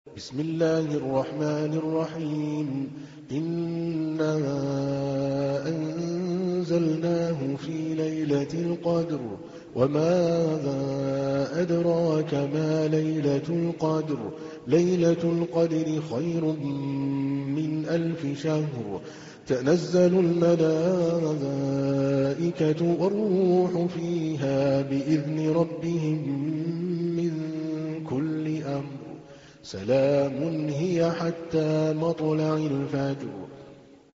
بسم الله الرحمن الرحيم إنا أنزلناه في ليلة القدر وما أدراك ما ليلة القدر ليلة القدر خير من 1000 شهر تنزل الملائكة والروح فيها بإذن ربهم من كل أمر سلام هي حتى مطلع الفجر